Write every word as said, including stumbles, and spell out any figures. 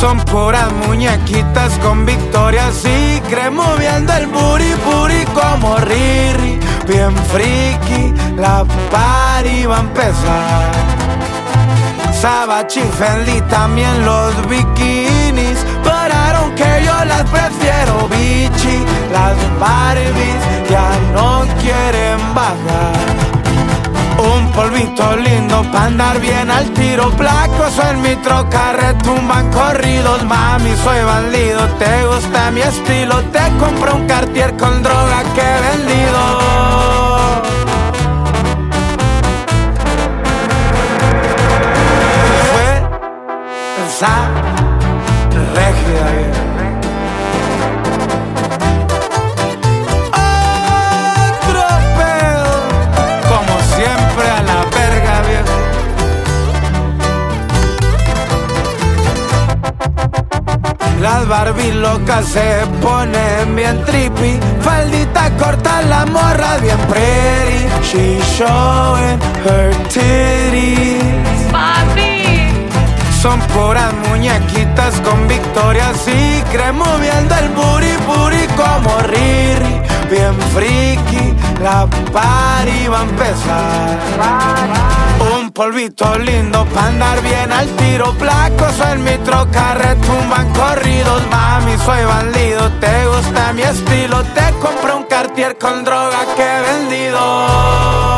Son puras muñequitas con victorias y creen moviendo el booty booty como Riri. Bien friki, la party va a empezar. Sabachi, Fendi, también los bikinis, pararon que yo las prefiero bichi. Las Barbies ya no quieren bajar. Un polvito lindo pa' andar bien al tiro. Placos en mi troca retumban corridos. Mami, soy bandido, te gusta mi estilo. Te compro un Cartier con droga que he vendido. Fue esa regia bien. Las Barbie locas se ponen bien trippy. Faldita corta, la morra bien pretty. She showing her titties. Papi. Son puras muñequitas con victorias y creen moviendo el booty booty como Riri. Bien friki, la party va a empezar. Un polvito lindo pa' andar bien al tiro. Placos en mi troca retumban corridos. Mami, soy bandido, te gusta mi estilo. Te compro un Cartier con droga que he vendido.